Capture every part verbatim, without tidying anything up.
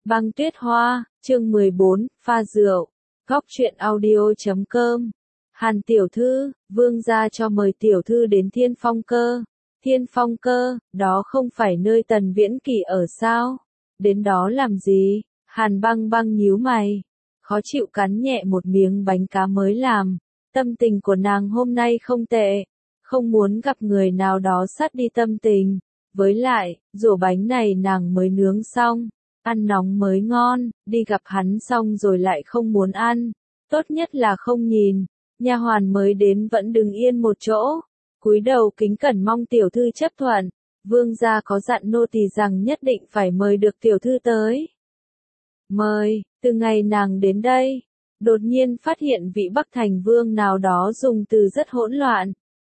Băng tuyết hoa, chương mười bốn, pha rượu. Góc truyện audio chấm com. Hàn tiểu thư, vương gia cho mời tiểu thư đến Thiên Phong Cơ. Thiên Phong Cơ, đó không phải nơi Tần Viễn Kỳ ở sao? Đến đó làm gì? Hàn băng băng nhíu mày. Khó chịu cắn nhẹ một miếng bánh cá mới làm. Tâm tình của nàng hôm nay không tệ. Không muốn gặp người nào đó sát đi tâm tình. Với lại, rổ bánh này nàng mới nướng xong. Ăn nóng mới ngon, đi gặp hắn xong rồi lại không muốn ăn. Tốt nhất là không nhìn. Nha hoàn mới đến vẫn đứng yên một chỗ. Cúi đầu kính cẩn mong tiểu thư chấp thuận. Vương gia có dặn nô tỳ rằng nhất định phải mời được tiểu thư tới. Mời, từ ngày nàng đến đây, đột nhiên phát hiện vị Bắc Thành vương nào đó dùng từ rất hỗn loạn.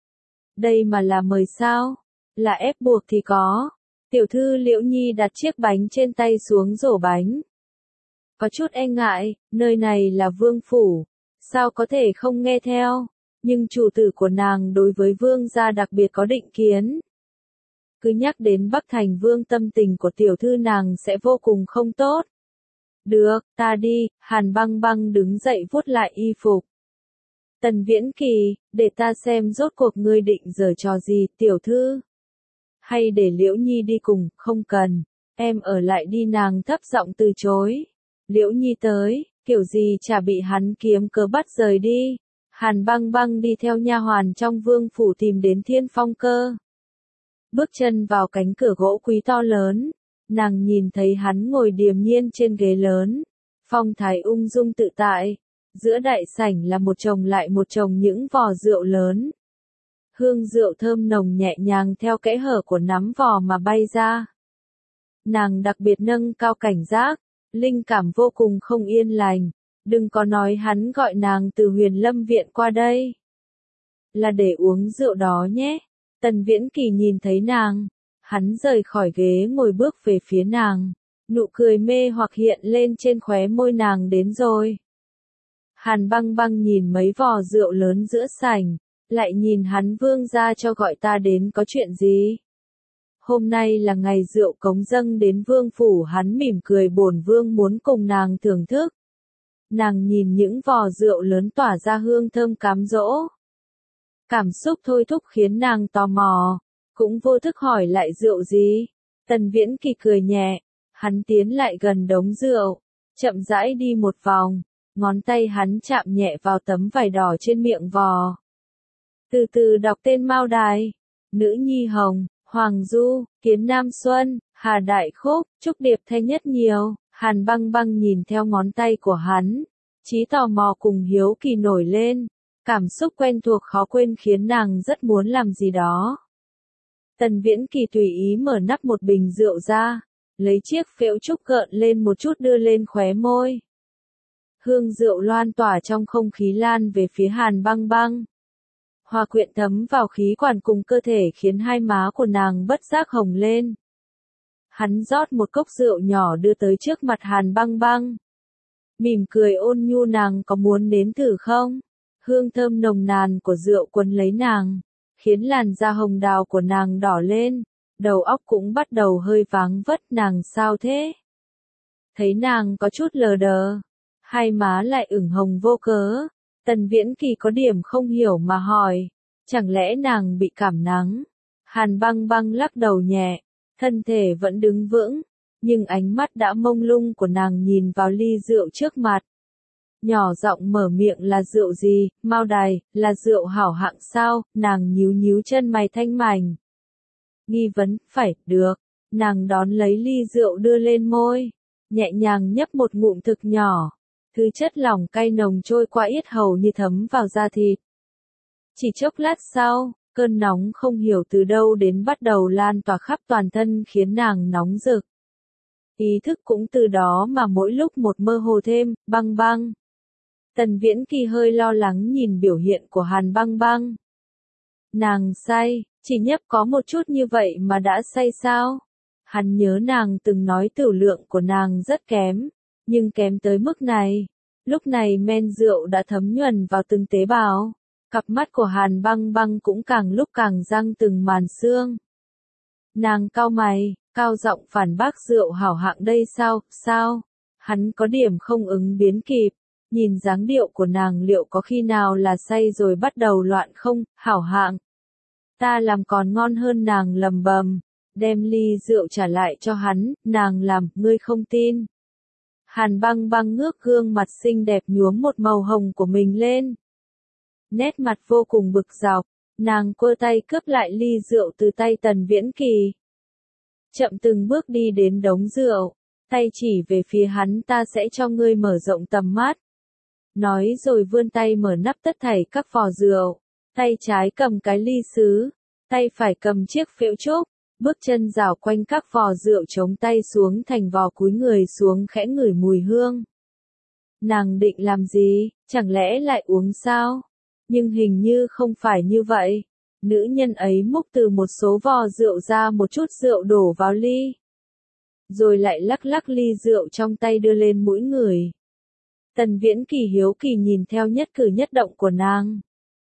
Đây mà là mời sao? Là ép buộc thì có. Tiểu thư Liễu Nhi đặt chiếc bánh trên tay xuống rổ bánh. Có chút e ngại, nơi này là vương phủ, sao có thể không nghe theo, nhưng chủ tử của nàng đối với vương gia đặc biệt có định kiến. Cứ nhắc đến Bắc Thành vương tâm tình của tiểu thư nàng sẽ vô cùng không tốt. Được, ta đi, Hàn băng băng đứng dậy vuốt lại y phục. Tần Viễn Kỳ, để ta xem rốt cuộc ngươi định giở trò gì, tiểu thư. Hay để Liễu Nhi đi cùng, không cần, em ở lại đi, nàng thấp giọng từ chối. Liễu Nhi tới, kiểu gì chả bị hắn kiếm cớ bắt rời đi. Hàn băng băng đi theo nha hoàn trong vương phủ tìm đến Thiên Phong Cơ. Bước chân vào cánh cửa gỗ quý to lớn, nàng nhìn thấy hắn ngồi điềm nhiên trên ghế lớn, phong thái ung dung tự tại. Giữa đại sảnh là một chồng lại một chồng những vò rượu lớn. Hương rượu thơm nồng nhẹ nhàng theo kẽ hở của nắm vò mà bay ra. Nàng đặc biệt nâng cao cảnh giác, linh cảm vô cùng không yên lành. Đừng có nói hắn gọi nàng từ Huyền Lâm viện qua đây. Là để uống rượu đó nhé. Tần Viễn Kỳ nhìn thấy nàng. Hắn rời khỏi ghế ngồi bước về phía nàng. Nụ cười mê hoặc hiện lên trên khóe môi nàng, đến rồi. Hàn băng băng nhìn mấy vò rượu lớn giữa sảnh. Lại nhìn hắn, vương gia cho gọi ta đến có chuyện gì? Hôm nay là ngày rượu cống dâng đến vương phủ, hắn mỉm cười, bổn vương muốn cùng nàng thưởng thức. Nàng nhìn những vò rượu lớn tỏa ra hương thơm cám dỗ. Cảm xúc thôi thúc khiến nàng tò mò, cũng vô thức hỏi lại rượu gì? Tần Viễn Kỳ cười nhẹ, hắn tiến lại gần đống rượu, chậm rãi đi một vòng, ngón tay hắn chạm nhẹ vào tấm vải đỏ trên miệng vò. Từ từ đọc tên Mao Đài, Nữ Nhi Hồng, Hoàng Du, Kiến Nam Xuân, Hà Đại Khúc, Trúc Điệp Thanh Nhất nhiều. Hàn băng băng nhìn theo ngón tay của hắn, trí tò mò cùng hiếu kỳ nổi lên, cảm xúc quen thuộc khó quên khiến nàng rất muốn làm gì đó. Tần Viễn Kỳ tùy ý mở nắp một bình rượu ra, lấy chiếc phễu trúc gợn lên một chút đưa lên khóe môi. Hương rượu loan tỏa trong không khí lan về phía Hàn băng băng. Hòa quyện thấm vào khí quản cùng cơ thể khiến hai má của nàng bất giác hồng lên. Hắn rót một cốc rượu nhỏ đưa tới trước mặt Hàn băng băng. Mỉm cười ôn nhu, nàng có muốn nếm thử không? Hương thơm nồng nàn của rượu quấn lấy nàng, khiến làn da hồng đào của nàng đỏ lên, đầu óc cũng bắt đầu hơi váng vất. Nàng sao thế? Thấy nàng có chút lờ đờ, hai má lại ửng hồng vô cớ. Tần Viễn Kỳ có điểm không hiểu mà hỏi, chẳng lẽ nàng bị cảm nắng? Hàn băng băng lắc đầu nhẹ, thân thể vẫn đứng vững, nhưng ánh mắt đã mông lung của nàng nhìn vào ly rượu trước mặt. Nhỏ giọng mở miệng, là rượu gì, Mao Đài, là rượu hảo hạng sao? Nàng nhíu nhíu chân mày thanh mảnh. Nghi vấn, phải, được. Nàng đón lấy ly rượu đưa lên môi, nhẹ nhàng nhấp một ngụm thực nhỏ. Thứ chất lỏng cay nồng trôi qua yết hầu như thấm vào da thịt. Chỉ chốc lát sau, cơn nóng không hiểu từ đâu đến bắt đầu lan tỏa khắp toàn thân khiến nàng nóng rực. Ý thức cũng từ đó mà mỗi lúc một mơ hồ thêm. Băng băng. Tần Viễn Kỳ hơi lo lắng nhìn biểu hiện của Hàn băng băng. Nàng say, chỉ nhấp có một chút như vậy mà đã say sao? Hắn nhớ nàng từng nói tửu lượng của nàng rất kém. Nhưng kém tới mức này, lúc này men rượu đã thấm nhuần vào từng tế bào, cặp mắt của Hàn băng băng cũng càng lúc càng răng từng màn sương. Nàng cau mày, cao giọng phản bác rượu hảo hạng đây sao, sao? Hắn có điểm không ứng biến kịp, nhìn dáng điệu của nàng liệu có khi nào là say rồi bắt đầu loạn không, hảo hạng. Ta làm còn ngon hơn nàng lầm bầm, đem ly rượu trả lại cho hắn, nàng làm, ngươi không tin. Hàn băng băng ngước gương mặt xinh đẹp nhuốm một màu hồng của mình lên. Nét mặt vô cùng bực dọc, nàng quơ tay cướp lại ly rượu từ tay Tần Viễn Kỳ. Chậm từng bước đi đến đống rượu, tay chỉ về phía hắn, ta sẽ cho ngươi mở rộng tầm mắt. Nói rồi vươn tay mở nắp tất thảy các vò rượu, tay trái cầm cái ly sứ, tay phải cầm chiếc phễu trúc, bước chân rảo quanh các vò rượu chống tay xuống thành vò cúi người xuống khẽ ngửi mùi hương. Nàng định làm gì, chẳng lẽ lại uống sao? Nhưng hình như không phải như vậy. Nữ nhân ấy múc từ một số vò rượu ra một chút rượu đổ vào ly. Rồi lại lắc lắc ly rượu trong tay đưa lên mũi người. Tần Viễn Kỳ hiếu kỳ nhìn theo nhất cử nhất động của nàng.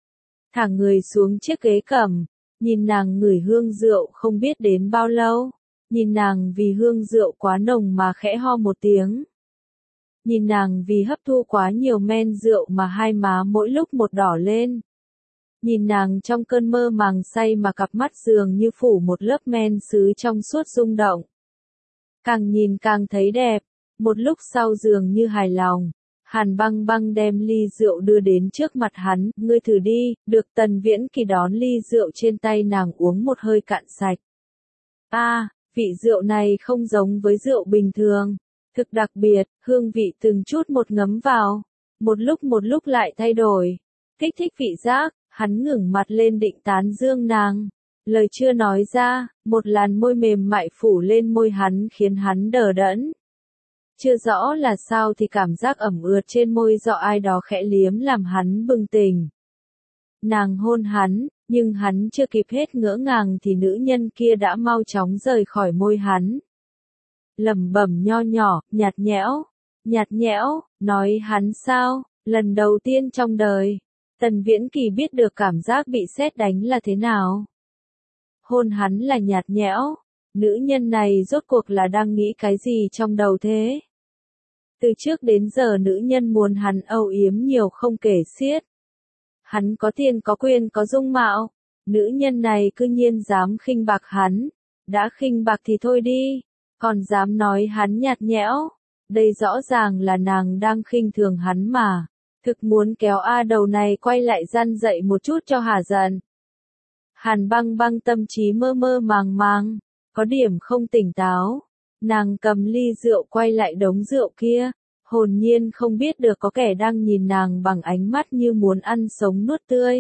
Thả người xuống chiếc ghế cầm, nhìn nàng ngửi hương rượu không biết đến bao lâu. Nhìn nàng vì hương rượu quá nồng mà khẽ ho một tiếng. Nhìn nàng vì hấp thu quá nhiều men rượu mà hai má mỗi lúc một đỏ lên. Nhìn nàng trong cơn mơ màng say mà cặp mắt dường như phủ một lớp men sứ trong suốt rung động. Càng nhìn càng thấy đẹp, một lúc sau dường như hài lòng, Hàn băng băng đem ly rượu đưa đến trước mặt hắn, ngươi thử đi, được. Tần Viễn Kỳ đón ly rượu trên tay nàng uống một hơi cạn sạch. A, à, vị rượu này không giống với rượu bình thường, thực đặc biệt, hương vị từng chút một ngấm vào, một lúc một lúc lại thay đổi, kích thích vị giác. Hắn ngẩng mặt lên định tán dương nàng. Lời chưa nói ra, một làn môi mềm mại phủ lên môi hắn khiến hắn đờ đẫn. Chưa rõ là sao thì cảm giác ẩm ướt trên môi do ai đó khẽ liếm làm hắn bừng tỉnh. Nàng hôn hắn, nhưng hắn chưa kịp hết ngỡ ngàng thì nữ nhân kia đã mau chóng rời khỏi môi hắn. Lẩm bẩm nho nhỏ, nhạt nhẽo, nhạt nhẽo, nói hắn sao, lần đầu tiên trong đời. Tần Viễn Kỳ biết được cảm giác bị sét đánh là thế nào. Hôn hắn là nhạt nhẽo, nữ nhân này rốt cuộc là đang nghĩ cái gì trong đầu thế? Từ trước đến giờ nữ nhân muốn hắn âu yếm nhiều không kể xiết. Hắn có tiền có quyền có dung mạo, nữ nhân này cư nhiên dám khinh bạc hắn, đã khinh bạc thì thôi đi, còn dám nói hắn nhạt nhẽo, đây rõ ràng là nàng đang khinh thường hắn mà. Thực muốn kéo A đầu này quay lại răn dậy một chút cho hả giận. Hàn băng băng tâm trí mơ mơ màng màng, có điểm không tỉnh táo. Nàng cầm ly rượu quay lại đống rượu kia, hồn nhiên không biết được có kẻ đang nhìn nàng bằng ánh mắt như muốn ăn sống nuốt tươi.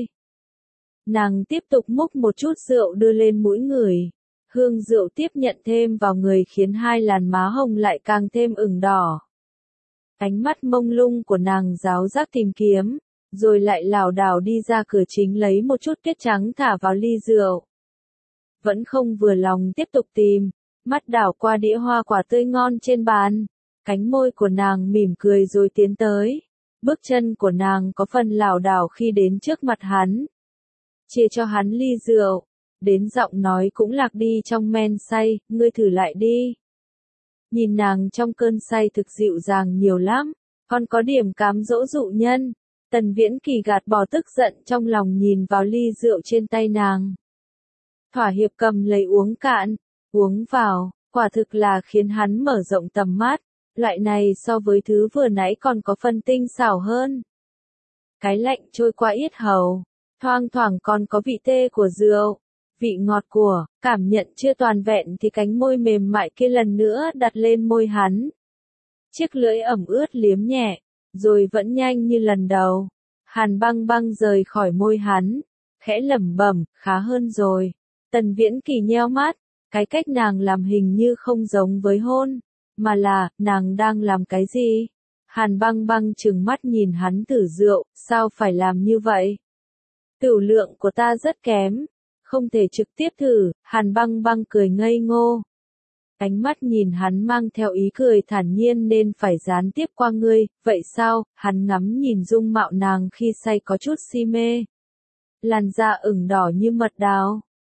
Nàng tiếp tục múc một chút rượu đưa lên mũi người. Hương rượu tiếp nhận thêm vào người khiến hai làn má hồng lại càng thêm ửng đỏ. Ánh mắt mông lung của nàng ráo rác tìm kiếm, rồi lại lảo đảo đi ra cửa chính lấy một chút kết trắng thả vào ly rượu. Vẫn không vừa lòng tiếp tục tìm, mắt đảo qua đĩa hoa quả tươi ngon trên bàn, cánh môi của nàng mỉm cười rồi tiến tới. Bước chân của nàng có phần lảo đảo khi đến trước mặt hắn. Chia cho hắn ly rượu, đến giọng nói cũng lạc đi trong men say, ngươi thử lại đi. Nhìn nàng trong cơn say thực dịu dàng nhiều lắm, còn có điểm cám dỗ dụ nhân. Tần Viễn Kỳ gạt bỏ tức giận trong lòng nhìn vào ly rượu trên tay nàng. Thỏa hiệp cầm lấy uống cạn, uống vào, quả thực là khiến hắn mở rộng tầm mắt, loại này so với thứ vừa nãy còn có phần tinh xảo hơn. Cái lạnh trôi qua yết hầu, thoang thoảng còn có vị tê của rượu. Vị ngọt của, cảm nhận chưa toàn vẹn thì cánh môi mềm mại kia lần nữa đặt lên môi hắn. Chiếc lưỡi ẩm ướt liếm nhẹ, rồi vẫn nhanh như lần đầu. Hàn băng băng rời khỏi môi hắn, khẽ lẩm bẩm, khá hơn rồi. Tần Viễn Kỳ nheo mắt, cái cách nàng làm hình như không giống với hôn, mà là, nàng đang làm cái gì? Hàn băng băng trừng mắt nhìn hắn thử rượu, sao phải làm như vậy? Tửu lượng của ta rất kém. Không thể trực tiếp thử, Hàn băng băng cười ngây ngô. Ánh mắt nhìn hắn mang theo ý cười thản nhiên nên phải gián tiếp qua ngươi, vậy sao? Hắn ngắm nhìn dung mạo nàng khi say có chút si mê. Làn da ửng đỏ như mật đào,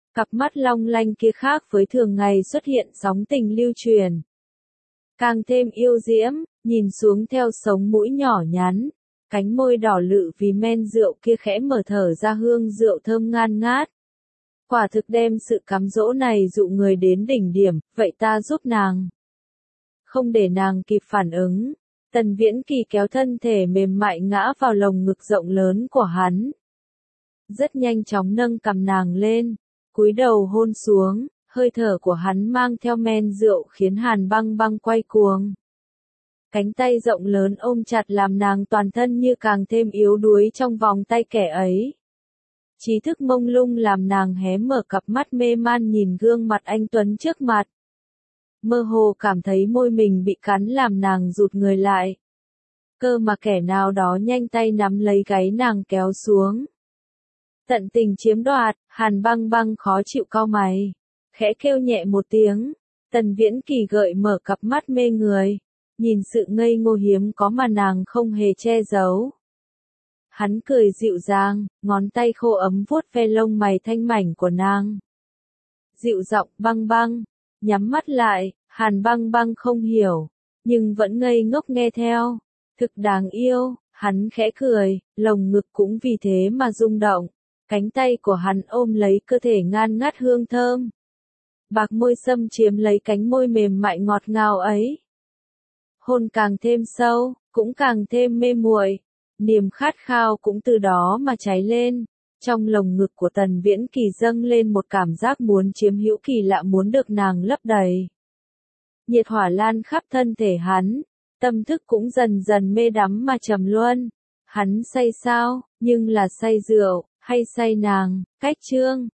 Cặp mắt long lanh kia khác với thường ngày xuất hiện sóng tình lưu truyền. Càng thêm yêu diễm, nhìn xuống theo sống mũi nhỏ nhắn, cánh môi đỏ lự vì men rượu kia khẽ mở thở ra hương rượu thơm ngan ngát. Quả thực đem sự cám dỗ này dụ người đến đỉnh điểm, vậy ta giúp nàng. Không để nàng kịp phản ứng, Tần Viễn Kỳ kéo thân thể mềm mại ngã vào lồng ngực rộng lớn của hắn. Rất nhanh chóng nâng cằm nàng lên, cúi đầu hôn xuống, hơi thở của hắn mang theo men rượu khiến Hàn Băng Băng quay cuồng. Cánh tay rộng lớn ôm chặt làm nàng toàn thân như càng thêm yếu đuối trong vòng tay kẻ ấy. Trí thức mông lung làm nàng hé mở cặp mắt mê man nhìn gương mặt anh tuấn trước mặt. Mơ hồ cảm thấy môi mình bị cắn làm nàng rụt người lại. Cơ mà kẻ nào đó nhanh tay nắm lấy gáy nàng kéo xuống. Tận tình chiếm đoạt, Hàn Băng Băng khó chịu cau mày. Khẽ kêu nhẹ một tiếng, Tần Viễn Kỳ gợi mở cặp mắt mê người. Nhìn sự ngây ngô hiếm có mà nàng không hề che giấu. Hắn cười dịu dàng, ngón tay khô ấm vuốt ve lông mày thanh mảnh của nàng. Dịu giọng Băng Băng, nhắm mắt lại, Hàn Băng Băng không hiểu, nhưng vẫn ngây ngốc nghe theo. Thực đáng yêu, hắn khẽ cười, lồng ngực cũng vì thế mà rung động. Cánh tay của hắn ôm lấy cơ thể ngan ngát hương thơm. Bạc môi xâm chiếm lấy cánh môi mềm mại ngọt ngào ấy. Hôn càng thêm sâu, cũng càng thêm mê muội, niềm khát khao cũng từ đó mà cháy lên. Trong lồng ngực của Tần Viễn Kỳ dâng lên một cảm giác muốn chiếm hữu kỳ lạ muốn được nàng lấp đầy. Nhiệt hỏa lan khắp thân thể hắn, tâm thức cũng dần dần mê đắm mà trầm luân. Hắn say sao, nhưng là say rượu, hay say nàng, cách chương.